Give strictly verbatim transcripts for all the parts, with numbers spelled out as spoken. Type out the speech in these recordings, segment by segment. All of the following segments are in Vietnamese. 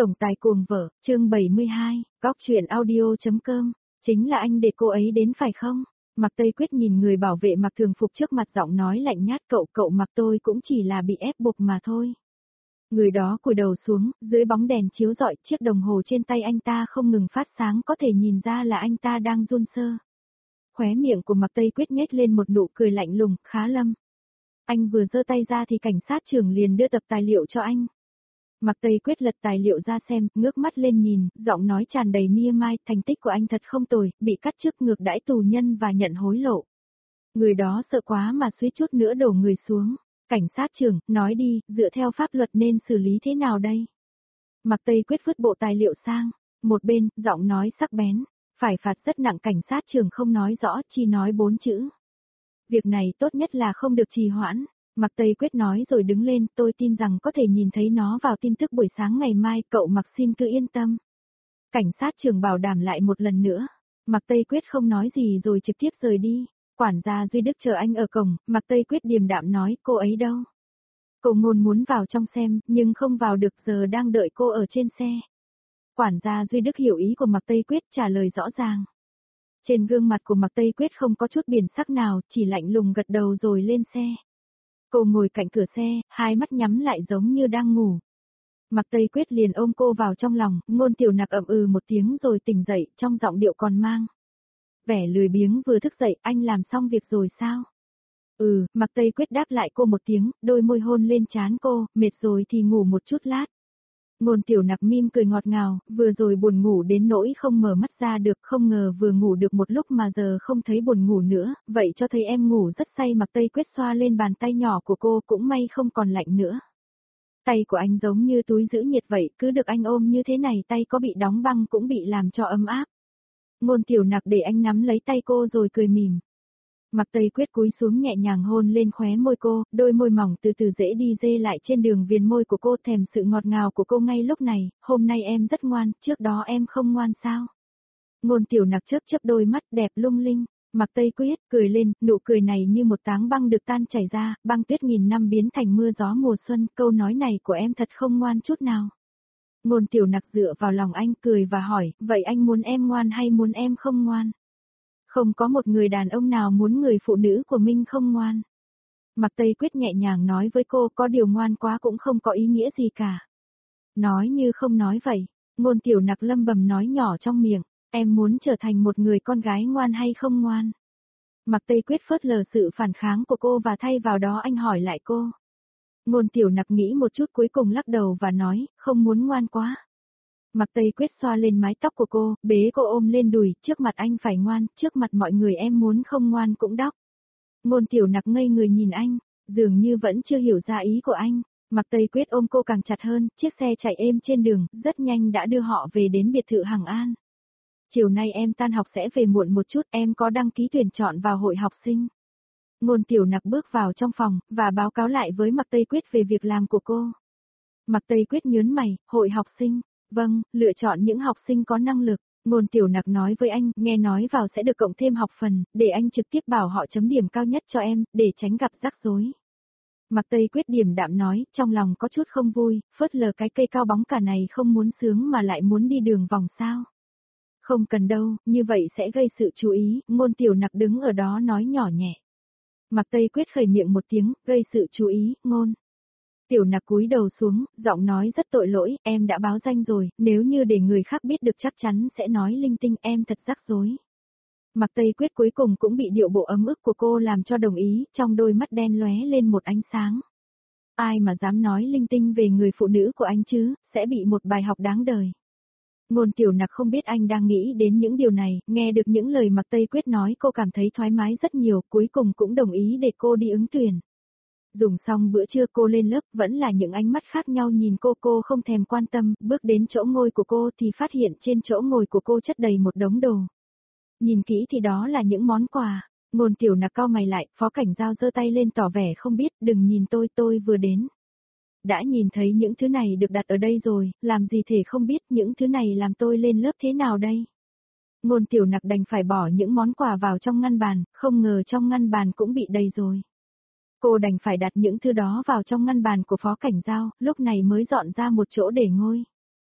Tổng tài cuồng vợ, chương bảy mươi hai, góc chuyện audio.com, chính là anh để cô ấy đến phải không? Mạc Tây Quyết nhìn người bảo vệ mặc thường phục trước mặt giọng nói lạnh nhát, cậu cậu mặc tôi cũng chỉ là bị ép buộc mà thôi. Người đó cúi đầu xuống, dưới bóng đèn chiếu rọi, chiếc đồng hồ trên tay anh ta không ngừng phát sáng, có thể nhìn ra là anh ta đang run sơ. Khóe miệng của Mạc Tây Quyết nhếch lên một nụ cười lạnh lùng, khá Lâm. Anh vừa giơ tay ra thì cảnh sát trưởng liền đưa tập tài liệu cho anh. Mạc Tây Quyết lật tài liệu ra xem, ngước mắt lên nhìn, giọng nói tràn đầy mia mai, thành tích của anh thật không tồi, bị cắt chức ngược đãi tù nhân và nhận hối lộ. Người đó sợ quá mà suýt chút nữa đổ người xuống. Cảnh sát trưởng, nói đi, dựa theo pháp luật nên xử lý thế nào đây? Mạc Tây Quyết vứt bộ tài liệu sang, một bên, giọng nói sắc bén, phải phạt rất nặng. Cảnh sát trưởng không nói rõ, chỉ nói bốn chữ. Việc này tốt nhất là không được trì hoãn. Mạc Tây Quyết nói rồi đứng lên, tôi tin rằng có thể nhìn thấy nó vào tin tức buổi sáng ngày mai, cậu Mạc xin cứ yên tâm. Cảnh sát trưởng bảo đảm lại một lần nữa. Mạc Tây Quyết không nói gì rồi trực tiếp rời đi. Quản gia Duy Đức chờ anh ở cổng, Mạc Tây Quyết điềm đạm nói, cô ấy đâu? Cậu Ngôn muốn vào trong xem, nhưng không vào được, giờ đang đợi cô ở trên xe. Quản gia Duy Đức hiểu ý của Mạc Tây Quyết, trả lời rõ ràng. Trên gương mặt của Mạc Tây Quyết không có chút biển sắc nào, chỉ lạnh lùng gật đầu rồi lên xe. Cô ngồi cạnh cửa xe, hai mắt nhắm lại giống như đang ngủ. Mạc Tây Quyết liền ôm cô vào trong lòng, Ngôn Tiểu Nặc ậm ừ một tiếng rồi tỉnh dậy, trong giọng điệu còn mang vẻ lười biếng. Vừa thức dậy, anh làm xong việc rồi sao? Ừ, Mạc Tây Quyết đáp lại cô một tiếng, đôi môi hôn lên trán cô, mệt rồi thì ngủ một chút lát. Ngôn Tiểu Nặc mím cười ngọt ngào, vừa rồi buồn ngủ đến nỗi không mở mắt ra được, không ngờ vừa ngủ được một lúc mà giờ không thấy buồn ngủ nữa, vậy cho thấy em ngủ rất say. Mạc Tây Quyết xoa lên bàn tay nhỏ của cô, cũng may không còn lạnh nữa. Tay của anh giống như túi giữ nhiệt vậy, cứ được anh ôm như thế này tay có bị đóng băng cũng bị làm cho ấm áp. Ngôn Tiểu Nặc để anh nắm lấy tay cô rồi cười mỉm. Mạc Tây Quyết cúi xuống nhẹ nhàng hôn lên khóe môi cô, đôi môi mỏng từ từ dễ đi dê lại trên đường viền môi của cô, thèm sự ngọt ngào của cô ngay lúc này. Hôm nay em rất ngoan, trước đó em không ngoan sao? Ngôn Tiểu Nặc chớp chớp đôi mắt đẹp lung linh. Mạc Tây Quyết cười lên, nụ cười này như một táng băng được tan chảy ra, băng tuyết nghìn năm biến thành mưa gió mùa xuân, câu nói này của em thật không ngoan chút nào. Ngôn Tiểu Nặc dựa vào lòng anh cười và hỏi, vậy anh muốn em ngoan hay muốn em không ngoan? Không có một người đàn ông nào muốn người phụ nữ của mình không ngoan. Mạc Tây Quyết nhẹ nhàng nói với cô, có điều ngoan quá cũng không có ý nghĩa gì cả. Nói như không nói vậy. Ngôn Tiểu Nặc lầm bầm nói nhỏ trong miệng, em muốn trở thành một người con gái ngoan hay không ngoan? Mạc Tây Quyết phớt lờ sự phản kháng của cô và thay vào đó anh hỏi lại cô. Ngôn Tiểu Nặc nghĩ một chút cuối cùng lắc đầu và nói, không muốn ngoan quá. Mạc Tây Quyết xoa lên mái tóc của cô, bế cô ôm lên đùi, trước mặt anh phải ngoan, trước mặt mọi người em muốn không ngoan cũng đóc. Ngôn Tiểu Nặc ngây người nhìn anh, dường như vẫn chưa hiểu ra ý của anh. Mạc Tây Quyết ôm cô càng chặt hơn, chiếc xe chạy êm trên đường, rất nhanh đã đưa họ về đến biệt thự Hằng An. Chiều nay em tan học sẽ về muộn một chút, em có đăng ký tuyển chọn vào hội học sinh. Ngôn Tiểu Nặc bước vào trong phòng, và báo cáo lại với Mạc Tây Quyết về việc làm của cô. Mạc Tây Quyết nhớn mày, hội học sinh. Vâng, lựa chọn những học sinh có năng lực. Ngôn Tiểu Nặc nói với anh, nghe nói vào sẽ được cộng thêm học phần, để anh trực tiếp bảo họ chấm điểm cao nhất cho em, để tránh gặp rắc rối. Mạc Tây Quyết điềm đạm nói, trong lòng có chút không vui, phớt lờ cái cây cao bóng cả này không muốn sướng mà lại muốn đi đường vòng sao. Không cần đâu, như vậy sẽ gây sự chú ý. Ngôn Tiểu Nặc đứng ở đó nói nhỏ nhẹ. Mạc Tây Quyết khẩy miệng một tiếng, gây sự chú ý, Ngôn. Tiểu Nặc cúi đầu xuống, giọng nói rất tội lỗi, em đã báo danh rồi, nếu như để người khác biết được chắc chắn sẽ nói linh tinh, em thật rắc rối. Mạc Tây Quyết cuối cùng cũng bị điệu bộ ấm ức của cô làm cho đồng ý, trong đôi mắt đen lóe lên một ánh sáng. Ai mà dám nói linh tinh về người phụ nữ của anh chứ, sẽ bị một bài học đáng đời. Ngôn Tiểu Nặc không biết anh đang nghĩ đến những điều này, nghe được những lời Mạc Tây Quyết nói cô cảm thấy thoải mái rất nhiều, cuối cùng cũng đồng ý để cô đi ứng tuyển. Dùng xong bữa trưa cô lên lớp, vẫn là những ánh mắt khác nhau nhìn cô, cô không thèm quan tâm, bước đến chỗ ngồi của cô thì phát hiện trên chỗ ngồi của cô chất đầy một đống đồ. Nhìn kỹ thì đó là những món quà. Ngôn Tiểu Nặc cau mày lại, Phó Cảnh Giao giơ tay lên tỏ vẻ không biết, đừng nhìn tôi, tôi vừa đến. Đã nhìn thấy những thứ này được đặt ở đây rồi, làm gì thể không biết những thứ này làm tôi lên lớp thế nào đây. Ngôn Tiểu Nặc đành phải bỏ những món quà vào trong ngăn bàn, không ngờ trong ngăn bàn cũng bị đầy rồi. Cô đành phải đặt những thứ đó vào trong ngăn bàn của Phó Cảnh Giao, lúc này mới dọn ra một chỗ để ngồi.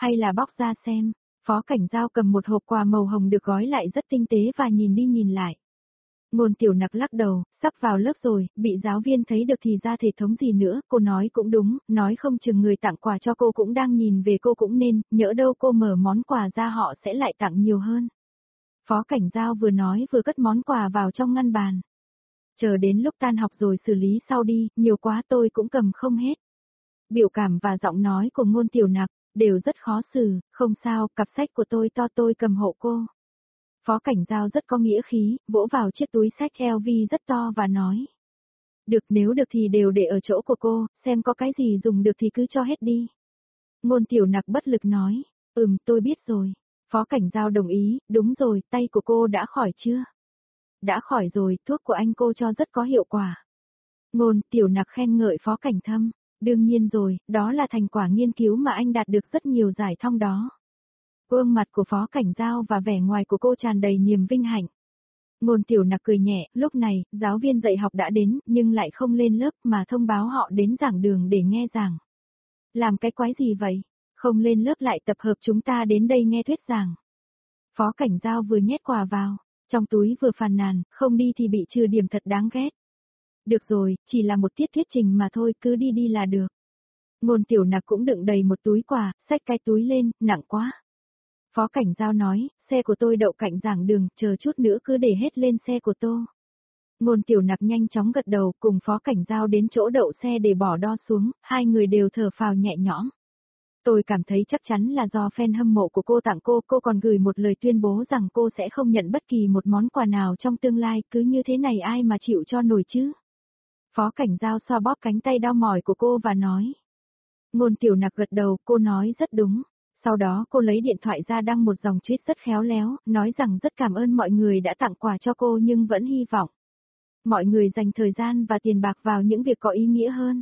hay là bóc ra xem. Phó Cảnh Giao cầm một hộp quà màu hồng được gói lại rất tinh tế và nhìn đi nhìn lại. Ngôn Tiểu Nặc lắc đầu, sắp vào lớp rồi, bị giáo viên thấy được thì ra thể thống gì nữa, cô nói cũng đúng, nói không chừng người tặng quà cho cô cũng đang nhìn về cô cũng nên, nhỡ đâu cô mở món quà ra họ sẽ lại tặng nhiều hơn. Phó Cảnh Giao vừa nói vừa cất món quà vào trong ngăn bàn. Chờ đến lúc tan học rồi xử lý sau đi, nhiều quá tôi cũng cầm không hết. Biểu cảm và giọng nói của Ngôn Tiểu Nặc đều rất khó xử, không sao, cặp sách của tôi to tôi cầm hộ cô. Phó Cảnh Giao rất có nghĩa khí, vỗ vào chiếc túi sách L V rất to và nói. Được, nếu được thì đều để ở chỗ của cô, xem có cái gì dùng được thì cứ cho hết đi. Ngôn Tiểu Nặc bất lực nói, ừm tôi biết rồi. Phó Cảnh Giao đồng ý, đúng rồi, tay của cô đã khỏi chưa? Đã khỏi rồi, thuốc của anh cô cho rất có hiệu quả. Ngôn Tiểu Nặc khen ngợi Phó Cảnh Thâm, đương nhiên rồi, đó là thành quả nghiên cứu mà anh đạt được rất nhiều giải thong đó. Gương mặt của Phó Cảnh Giao và vẻ ngoài của cô tràn đầy niềm vinh hạnh. Ngôn Tiểu Nặc cười nhẹ, lúc này, giáo viên dạy học đã đến, nhưng lại không lên lớp mà thông báo họ đến giảng đường để nghe giảng. Làm cái quái gì vậy? Không lên lớp lại tập hợp chúng ta đến đây nghe thuyết giảng. Phó Cảnh Giao vừa nhét quà vào, trong túi vừa phàn nàn, không đi thì bị trừ điểm thật đáng ghét. Được rồi, chỉ là một tiết thuyết trình mà thôi, cứ đi đi là được. Ngôn Tiểu Nặc cũng đựng đầy một túi quà, xách cái túi lên, nặng quá. Phó Cảnh Giao nói, xe của tôi đậu cạnh giảng đường, chờ chút nữa cứ để hết lên xe của tôi. Ngôn Tiểu Nặc nhanh chóng gật đầu, cùng Phó Cảnh Giao đến chỗ đậu xe để bỏ đo xuống, hai người đều thở phào nhẹ nhõm. Tôi cảm thấy chắc chắn là do fan hâm mộ của cô tặng cô, cô còn gửi một lời tuyên bố rằng cô sẽ không nhận bất kỳ một món quà nào trong tương lai, cứ như thế này ai mà chịu cho nổi chứ. Phó Cảnh Giao xoa bóp cánh tay đau mỏi của cô và nói. Ngôn Tiểu Nặc gật đầu, cô nói rất đúng. Sau đó cô lấy điện thoại ra đăng một dòng tweet rất khéo léo, nói rằng rất cảm ơn mọi người đã tặng quà cho cô nhưng vẫn hy vọng mọi người dành thời gian và tiền bạc vào những việc có ý nghĩa hơn.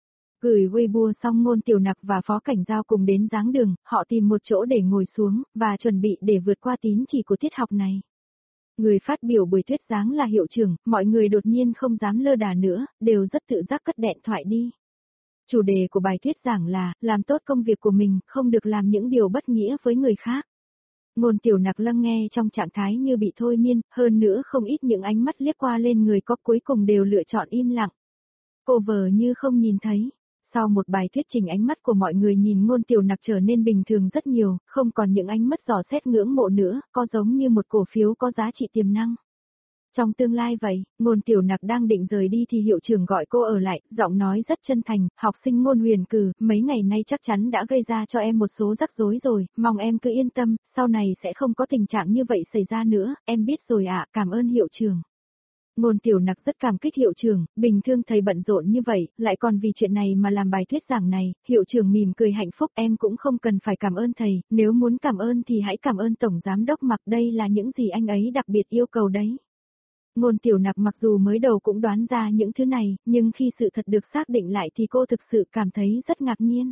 Gửi Weibo xong Ngôn Tiểu Nặc và Phó Cảnh Giao cùng đến giảng đường, họ tìm một chỗ để ngồi xuống, và chuẩn bị để vượt qua tín chỉ của tiết học này. Người phát biểu buổi thuyết giảng là hiệu trưởng, mọi người đột nhiên không dám lơ đà nữa, đều rất tự giác cất điện thoại đi. Chủ đề của bài thuyết giảng là, làm tốt công việc của mình, không được làm những điều bất nghĩa với người khác. Ngôn Tiểu Nặc lắng nghe trong trạng thái như bị thôi miên, hơn nữa không ít những ánh mắt liếc qua lên người có cuối cùng đều lựa chọn im lặng. Cô vờ như không nhìn thấy. Sau một bài thuyết trình ánh mắt của mọi người nhìn Ngôn Tiểu Nặc trở nên bình thường rất nhiều, không còn những ánh mắt dò xét ngưỡng mộ nữa, có giống như một cổ phiếu có giá trị tiềm năng. Trong tương lai vậy, Ngôn Tiểu Nặc đang định rời đi thì hiệu trưởng gọi cô ở lại, giọng nói rất chân thành, học sinh Ngôn Huyền Cừ, mấy ngày nay chắc chắn đã gây ra cho em một số rắc rối rồi, mong em cứ yên tâm, sau này sẽ không có tình trạng như vậy xảy ra nữa, em biết rồi ạ, cảm ơn hiệu trưởng. Ngôn Tiểu Nặc rất cảm kích hiệu trưởng, bình thường thầy bận rộn như vậy, lại còn vì chuyện này mà làm bài thuyết giảng này, hiệu trưởng mỉm cười hạnh phúc, em cũng không cần phải cảm ơn thầy, nếu muốn cảm ơn thì hãy cảm ơn Tổng Giám Đốc Mạc, đây là những gì anh ấy đặc biệt yêu cầu đấy. Ngôn Tiểu Nặc mặc dù mới đầu cũng đoán ra những thứ này, nhưng khi sự thật được xác định lại thì cô thực sự cảm thấy rất ngạc nhiên.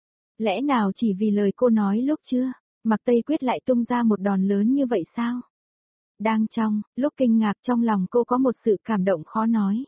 Lẽ nào chỉ vì lời cô nói lúc chưa, Mạc Tây Quyết lại tung ra một đòn lớn như vậy sao? Đang trong, lúc kinh ngạc trong lòng cô có một sự cảm động khó nói.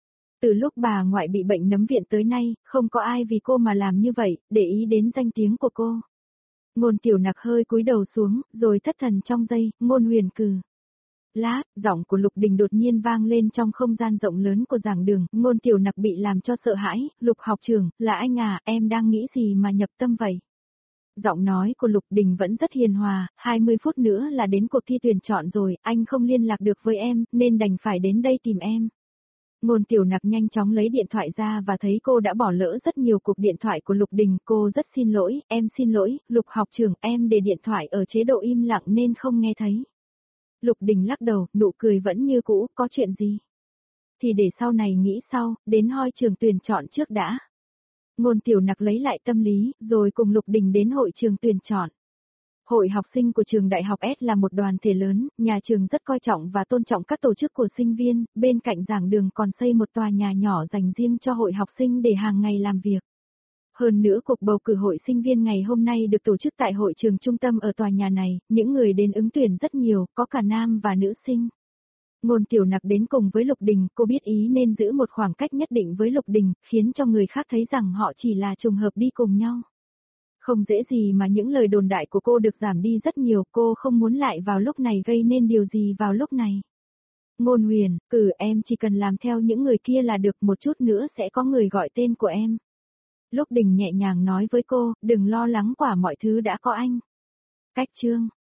Từ lúc bà ngoại bị bệnh nấm viện tới nay, không có ai vì cô mà làm như vậy, để ý đến danh tiếng của cô. Ngôn Tiểu Nặc hơi cúi đầu xuống, rồi thất thần trong giây, Ngôn Huyền Cừ. Lát, giọng của Lục Đình đột nhiên vang lên trong không gian rộng lớn của giảng đường, Ngôn Tiểu Nặc bị làm cho sợ hãi, Lục học trưởng, là anh à, em đang nghĩ gì mà nhập tâm vậy? Giọng nói của Lục Đình vẫn rất hiền hòa, hai mươi phút nữa là đến cuộc thi tuyển chọn rồi, anh không liên lạc được với em, nên đành phải đến đây tìm em. Ngôn Tiểu Nặc nhanh chóng lấy điện thoại ra và thấy cô đã bỏ lỡ rất nhiều cuộc điện thoại của Lục Đình, cô rất xin lỗi, em xin lỗi, Lục học trưởng, em để điện thoại ở chế độ im lặng nên không nghe thấy. Lục Đình lắc đầu, nụ cười vẫn như cũ, có chuyện gì? Thì để sau này nghĩ sau, đến hoi trường tuyển chọn trước đã. Ngôn Tiểu Nặc lấy lại tâm lý, rồi cùng Lục Đình đến hội trường tuyển chọn. Hội học sinh của trường Đại học S là một đoàn thể lớn, nhà trường rất coi trọng và tôn trọng các tổ chức của sinh viên, bên cạnh giảng đường còn xây một tòa nhà nhỏ dành riêng cho hội học sinh để hàng ngày làm việc. Hơn nữa cuộc bầu cử hội sinh viên ngày hôm nay được tổ chức tại hội trường trung tâm ở tòa nhà này, những người đến ứng tuyển rất nhiều, có cả nam và nữ sinh. Ngôn Tiểu Nặc đến cùng với Lục Đình, cô biết ý nên giữ một khoảng cách nhất định với Lục Đình, khiến cho người khác thấy rằng họ chỉ là trùng hợp đi cùng nhau. Không dễ gì mà những lời đồn đại của cô được giảm đi rất nhiều, cô không muốn lại vào lúc này gây nên điều gì vào lúc này. Ngôn Huyền, cử em chỉ cần làm theo những người kia là được, một chút nữa sẽ có người gọi tên của em. Lúc Đình nhẹ nhàng nói với cô, đừng lo lắng, quả mọi thứ đã có anh. Cách chương